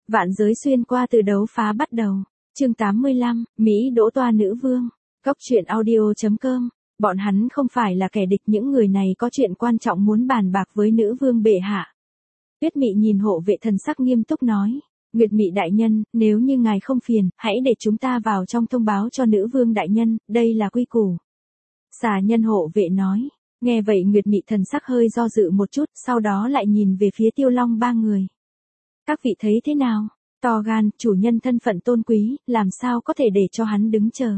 Vạn giới xuyên qua từ đấu phá bắt đầu. Chương 85, Mỹ đỗ toa nữ vương. Góc truyện audio.com. Bọn hắn không phải là kẻ địch, những người này có chuyện quan trọng muốn bàn bạc với nữ vương bệ hạ. Tuyết Mị nhìn hộ vệ thần sắc nghiêm túc nói. Nguyệt Mị đại nhân, nếu như ngài không phiền, hãy để chúng ta vào trong thông báo cho nữ vương đại nhân, đây là quy củ. Xà nhân hộ vệ nói. Nghe vậy Nguyệt Mị thần sắc hơi do dự một chút, sau đó lại nhìn về phía Tiêu Long ba người. Các vị thấy thế nào? To gan, chủ nhân thân phận tôn quý, làm sao có thể để cho hắn đứng chờ.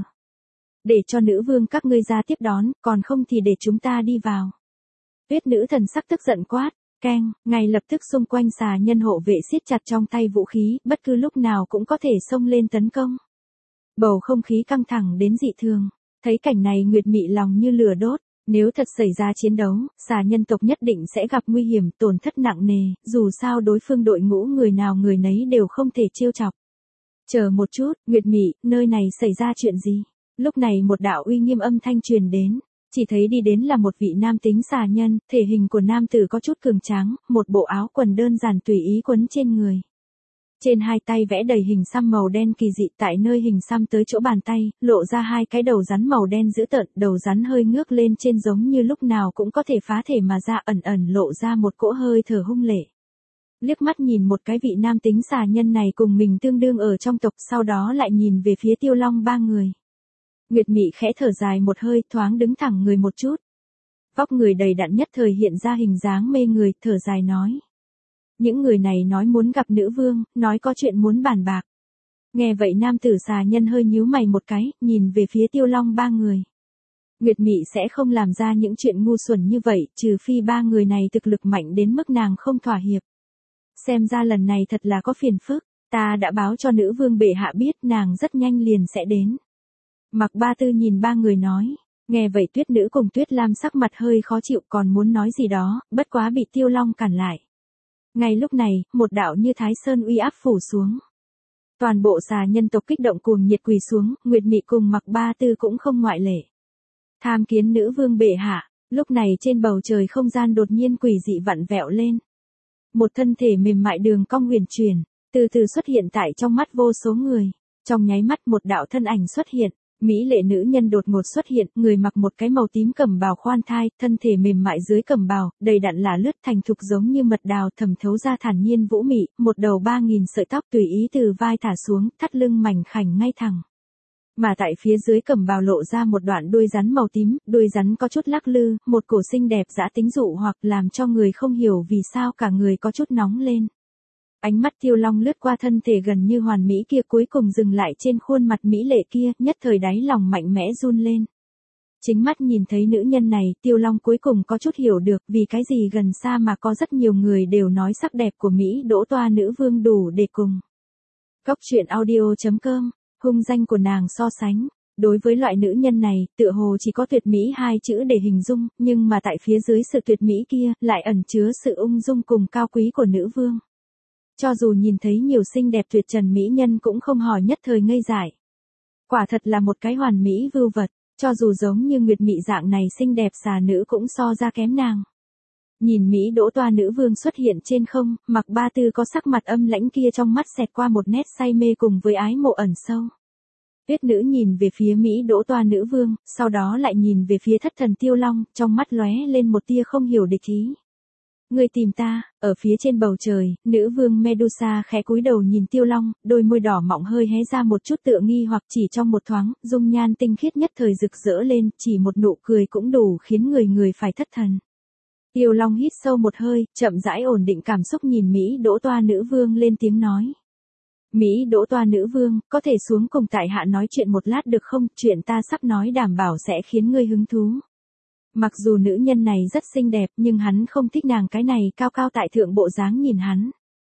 Để cho nữ vương các ngươi ra tiếp đón, còn không thì để chúng ta đi vào. Tuyết nữ thần sắc tức giận quát, keng, ngay lập tức xung quanh xà nhân hộ vệ siết chặt trong tay vũ khí, bất cứ lúc nào cũng có thể xông lên tấn công. Bầu không khí căng thẳng đến dị thường, thấy cảnh này Nguyệt Mị lòng như lửa đốt. Nếu thật xảy ra chiến đấu, xà nhân tộc nhất định sẽ gặp nguy hiểm, tổn thất nặng nề, dù sao đối phương đội ngũ người nào người nấy đều không thể trêu chọc. Chờ một chút, Nguyệt Mị, nơi này xảy ra chuyện gì? Lúc này một đạo uy nghiêm âm thanh truyền đến, chỉ thấy đi đến là một vị nam tính xà nhân, thể hình của nam tử có chút cường tráng, một bộ áo quần đơn giản tùy ý quấn trên người. Trên hai tay vẽ đầy hình xăm màu đen kỳ dị, tại nơi hình xăm tới chỗ bàn tay, lộ ra hai cái đầu rắn màu đen dữ tợn, đầu rắn hơi ngước lên trên giống như lúc nào cũng có thể phá thể mà ra, ẩn ẩn lộ ra một cỗ hơi thở hung lệ. Liếc mắt nhìn một cái vị nam tính xà nhân này cùng mình tương đương ở trong tộc, sau đó lại nhìn về phía Tiêu Long ba người. Nguyệt Mị khẽ thở dài một hơi, thoáng đứng thẳng người một chút. Vóc người đầy đặn nhất thời hiện ra hình dáng mê người, thở dài nói. Những người này nói muốn gặp nữ vương, nói có chuyện muốn bàn bạc. Nghe vậy nam tử xà nhân hơi nhíu mày một cái, nhìn về phía Tiêu Long ba người. Nguyệt Mị sẽ không làm ra những chuyện ngu xuẩn như vậy, trừ phi ba người này thực lực mạnh đến mức nàng không thỏa hiệp. Xem ra lần này thật là có phiền phức, ta đã báo cho nữ vương bệ hạ biết, nàng rất nhanh liền sẽ đến. Mạc Ba Tư nhìn ba người nói. Nghe vậy Tuyết nữ cùng Tuyết Lam sắc mặt hơi khó chịu, còn muốn nói gì đó, bất quá bị Tiêu Long cản lại. Ngay lúc này, một đạo như Thái Sơn uy áp phủ xuống. Toàn bộ xà nhân tộc kích động cuồng nhiệt quỳ xuống, Nguyệt Mị cùng Mạc Ba Tư cũng không ngoại lệ. Tham kiến nữ vương bệ hạ, lúc này trên bầu trời không gian đột nhiên quỷ dị vặn vẹo lên. Một thân thể mềm mại đường cong huyền chuyển, từ từ xuất hiện tại trong mắt vô số người. Trong nháy mắt một đạo thân ảnh xuất hiện. Mỹ lệ nữ nhân đột ngột xuất hiện, người mặc một cái màu tím cẩm bào khoan thai, thân thể mềm mại dưới cẩm bào, đầy đặn là lướt thành thục giống như mật đào thẩm thấu ra thản nhiên vũ mị, một đầu 3000 sợi tóc tùy ý từ vai thả xuống, thắt lưng mảnh khảnh ngay thẳng. Mà tại phía dưới cẩm bào lộ ra một đoạn đuôi rắn màu tím, đuôi rắn có chút lắc lư, một cổ xinh đẹp dã tính dụ hoặc làm cho người không hiểu vì sao cả người có chút nóng lên. Ánh mắt Tiêu Long lướt qua thân thể gần như hoàn mỹ kia, cuối cùng dừng lại trên khuôn mặt mỹ lệ kia, nhất thời đáy lòng mạnh mẽ run lên. Chính mắt nhìn thấy nữ nhân này, Tiêu Long cuối cùng có chút hiểu được vì cái gì gần xa mà có rất nhiều người đều nói sắc đẹp của Mỹ đỗ toa nữ vương đủ để cùng. Góc truyện audio.com, hung danh của nàng so sánh. Đối với loại nữ nhân này, tựa hồ chỉ có tuyệt mỹ hai chữ để hình dung, nhưng mà tại phía dưới sự tuyệt mỹ kia, lại ẩn chứa sự ung dung cùng cao quý của nữ vương. Cho dù nhìn thấy nhiều xinh đẹp tuyệt trần mỹ nhân cũng không hỏi nhất thời ngây dại. Quả thật là một cái hoàn mỹ vưu vật, cho dù giống như Nguyệt Mị dạng này xinh đẹp xà nữ cũng so ra kém nàng. Nhìn Mỹ đỗ toa nữ vương xuất hiện trên không, Mạc Ba Tư có sắc mặt âm lãnh kia trong mắt xẹt qua một nét say mê cùng với ái mộ ẩn sâu. Tuyết nữ nhìn về phía Mỹ đỗ toa nữ vương, sau đó lại nhìn về phía thất thần Tiêu Long, trong mắt lóe lên một tia không hiểu địch ý. Người tìm ta, ở phía trên bầu trời, nữ vương Medusa khẽ cúi đầu nhìn Tiêu Long, đôi môi đỏ mọng hơi hé ra một chút tựa nghi hoặc chỉ trong một thoáng, dung nhan tinh khiết nhất thời rực rỡ lên, chỉ một nụ cười cũng đủ khiến người phải thất thần. Tiêu Long hít sâu một hơi, chậm rãi ổn định cảm xúc nhìn Mỹ đỗ toa nữ vương lên tiếng nói. Mỹ đỗ toa nữ vương, có thể xuống cùng tại hạ nói chuyện một lát được không, chuyện ta sắp nói đảm bảo sẽ khiến ngươi hứng thú. Mặc dù nữ nhân này rất xinh đẹp nhưng hắn không thích nàng cái này cao cao tại thượng bộ dáng nhìn hắn.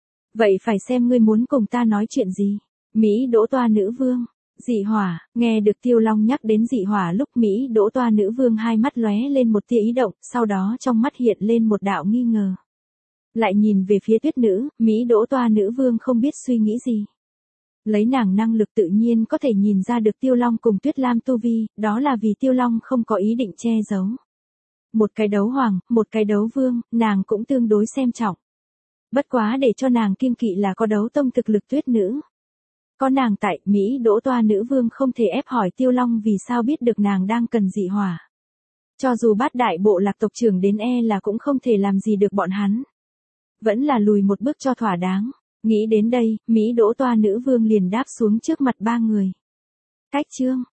Vậy phải xem ngươi muốn cùng ta nói chuyện gì. Mỹ đỗ toa nữ vương, dị hỏa, nghe được Tiêu Long nhắc đến dị hỏa lúc Mỹ đỗ toa nữ vương hai mắt lóe lên một tia ý động, sau đó trong mắt hiện lên một đạo nghi ngờ. Lại nhìn về phía Tuyết nữ, Mỹ đỗ toa nữ vương không biết suy nghĩ gì. Lấy nàng năng lực tự nhiên có thể nhìn ra được Tiêu Long cùng Tuyết Lam tu vi, đó là vì Tiêu Long không có ý định che giấu. Một cái đấu hoàng, một cái đấu vương, nàng cũng tương đối xem trọng. Bất quá để cho nàng kiêng kỵ là có đấu tông thực lực tuyết nữ. Có nàng tại, Mỹ Đỗ Toa nữ vương không thể ép hỏi Tiêu Long vì sao biết được nàng đang cần dị hỏa. Cho dù Bát đại bộ lạc tộc trưởng đến là cũng không thể làm gì được bọn hắn. Vẫn là lùi một bước cho thỏa đáng. Nghĩ đến đây, Mỹ Đỗ Toa nữ vương liền đáp xuống trước mặt ba người. Cách chương.